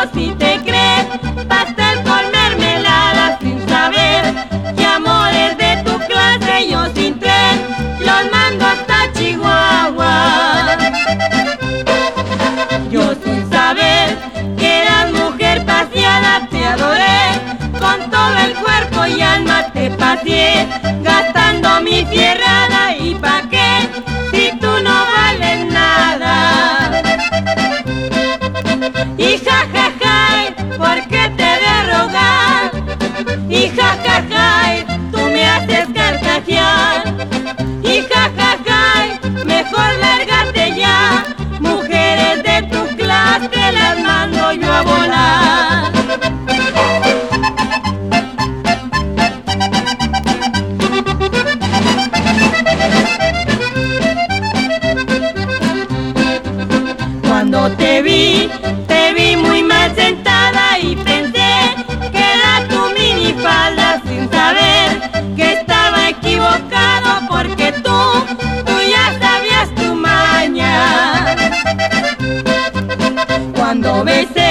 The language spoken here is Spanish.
si te crees pastel con mermelada sin saber que amores de tu clase yo sin tren los mando hasta Chihuahua. Yo sin saber que eras mujer paseada te adoré, con todo el cuerpo y alma te paseé, gastando mi fierrada y pa' qué si tú no vales nada. Y ja ja ja, ¿por qué te de rogar? Y ja ja ja, tú me haces carcajear. Y ja ja ja, mejor lárgate ya, mujeres de tu clase las mando yo a volar. Cuando te vi muy mal sentada y pensé que era tu minifalda sin saber que estaba equivocado porque tú ya sabías tu maña. Cuando besé